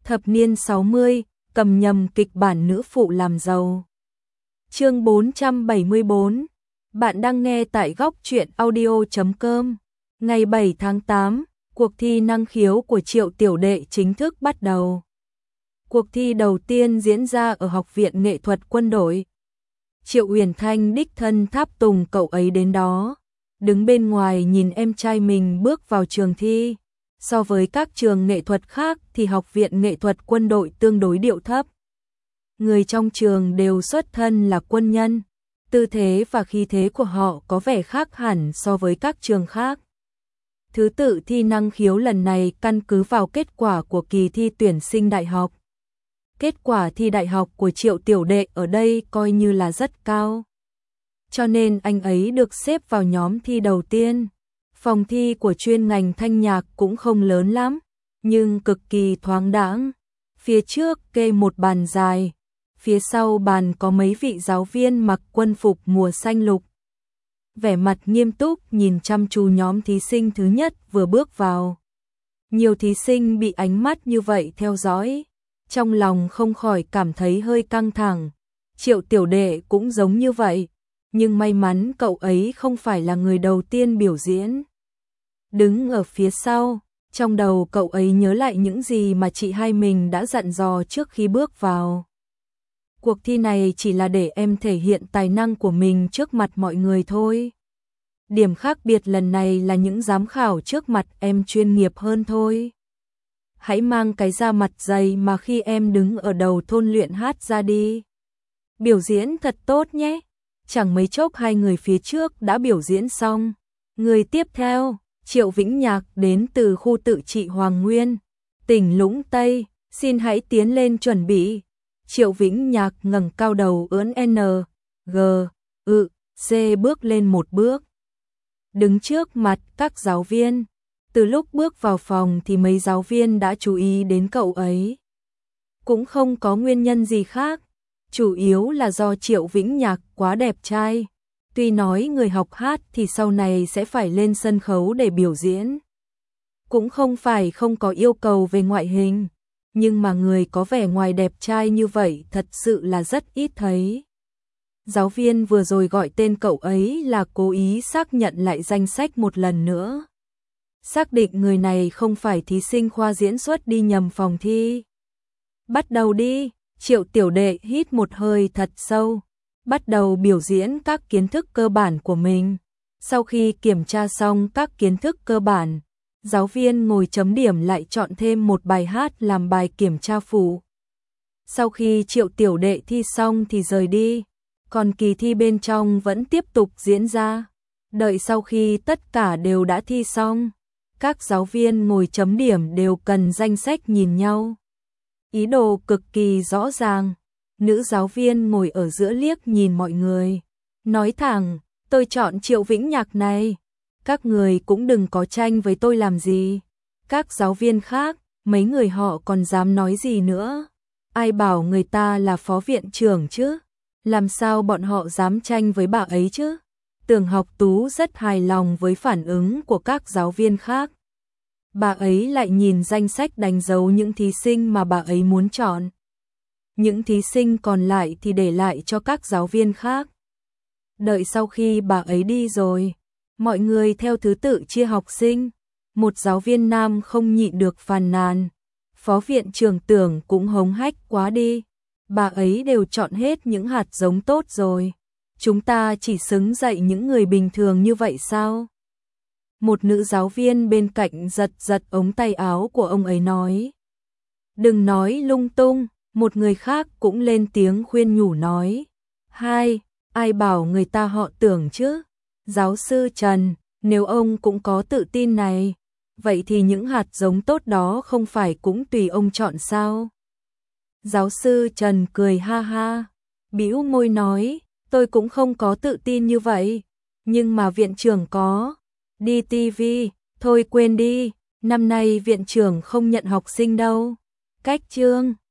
Thập niên 60, cầm nhầm kịch bản nữ phụ làm giàu. Chương 474. Bạn đang nghe tại góc truyện audio.com. Ngày 7 tháng 8, cuộc thi năng khiếu của Triệu Tiểu Đệ chính thức bắt đầu. Cuộc thi đầu tiên diễn ra ở Học viện Nghệ thuật Quân đội. Triệu Uyển Thanh đích thân tháp tùng cậu ấy đến đó, đứng bên ngoài nhìn em trai mình bước vào trường thi. So với các trường nghệ thuật khác thì Học viện Nghệ thuật Quân đội tương đối điệu thấp. Người trong trường đều xuất thân là quân nhân, tư thế và khí thế của họ có vẻ khác hẳn so với các trường khác. Thứ tự thi năng khiếu lần này căn cứ vào kết quả của kỳ thi tuyển sinh đại học. Kết quả thi đại học của Triệu Tiểu Đệ ở đây coi như là rất cao, cho nên anh ấy được xếp vào nhóm thi đầu tiên. Phòng thi của chuyên ngành thanh nhạc cũng không lớn lắm, nhưng cực kỳ thoáng đãng. Phía trước kê một bàn dài, phía sau bàn có mấy vị giáo viên mặc quân phục mùa xanh lục. Vẻ mặt nghiêm túc nhìn chăm chú nhóm thí sinh thứ nhất vừa bước vào. Nhiều thí sinh bị ánh mắt như vậy theo dõi, trong lòng không khỏi cảm thấy hơi căng thẳng. Triệu Tiểu Đệ cũng giống như vậy, nhưng may mắn cậu ấy không phải là người đầu tiên biểu diễn. Đứng ở phía sau, trong đầu cậu ấy nhớ lại những gì mà chị hai mình đã dặn dò trước khi bước vào. Cuộc thi này chỉ là để em thể hiện tài năng của mình trước mặt mọi người thôi. Điểm khác biệt lần này là những giám khảo trước mặt em chuyên nghiệp hơn thôi. Hãy mang cái da mặt dày mà khi em đứng ở đầu thôn luyện hát ra đi. Biểu diễn thật tốt nhé. Chẳng mấy chốc hai người phía trước đã biểu diễn xong. Người tiếp theo, Triệu Vĩnh Nhạc đến từ khu tự trị Hoàng Nguyên, tỉnh Lũng Tây, xin hãy tiến lên chuẩn bị. Triệu Vĩnh Nhạc ngẩng cao đầu ưỡn N, G, Ự, C bước lên một bước. Đứng trước mặt các giáo viên, từ lúc bước vào phòng thì mấy giáo viên đã chú ý đến cậu ấy. Cũng không có nguyên nhân gì khác, chủ yếu là do Triệu Vĩnh Nhạc quá đẹp trai. Tuy nói người học hát thì sau này sẽ phải lên sân khấu để biểu diễn. Cũng không phải không có yêu cầu về ngoại hình, nhưng mà người có vẻ ngoài đẹp trai như vậy thật sự là rất ít thấy. Giáo viên vừa rồi gọi tên cậu ấy là cố ý xác nhận lại danh sách một lần nữa. Xác định người này không phải thí sinh khoa diễn xuất đi nhầm phòng thi. Bắt đầu đi, Triệu Tiểu Đệ hít một hơi thật sâu, bắt đầu biểu diễn các kiến thức cơ bản của mình. Sau khi kiểm tra xong các kiến thức cơ bản, giáo viên ngồi chấm điểm lại chọn thêm một bài hát làm bài kiểm tra phụ. Sau khi Triệu Tiểu Đệ thi xong thì rời đi, còn kỳ thi bên trong vẫn tiếp tục diễn ra. Đợi sau khi tất cả đều đã thi xong, các giáo viên ngồi chấm điểm đều cần danh sách nhìn nhau. Ý đồ cực kỳ rõ ràng. Nữ giáo viên ngồi ở giữa liếc nhìn mọi người, nói thẳng, tôi chọn Triệu Vĩnh Nhạc này, các người cũng đừng có tranh với tôi làm gì. Các giáo viên khác, mấy người họ còn dám nói gì nữa, ai bảo người ta là phó viện trưởng chứ, làm sao bọn họ dám tranh với bà ấy chứ. Tưởng Học Tú rất hài lòng với phản ứng của các giáo viên khác. Bà ấy lại nhìn danh sách đánh dấu những thí sinh mà bà ấy muốn chọn. Những thí sinh còn lại thì để lại cho các giáo viên khác. Đợi sau khi bà ấy đi rồi, mọi người theo thứ tự chia học sinh. Một giáo viên nam không nhịn được phàn nàn, phó viện trưởng Tưởng cũng hống hách quá đi. Bà ấy đều chọn hết những hạt giống tốt rồi. Chúng ta chỉ xứng dạy những người bình thường như vậy sao? Một nữ giáo viên bên cạnh giật giật ống tay áo của ông ấy nói. Đừng nói lung tung. Một người khác cũng lên tiếng khuyên nhủ nói. Hai, ai bảo người ta họ Tưởng chứ? Giáo sư Trần, nếu ông cũng có tự tin này, vậy thì những hạt giống tốt đó không phải cũng tùy ông chọn sao? Giáo sư Trần cười ha ha, bĩu môi nói, tôi cũng không có tự tin như vậy, nhưng mà viện trưởng có. Đi tivi, thôi quên đi, năm nay viện trưởng không nhận học sinh đâu. Cách chương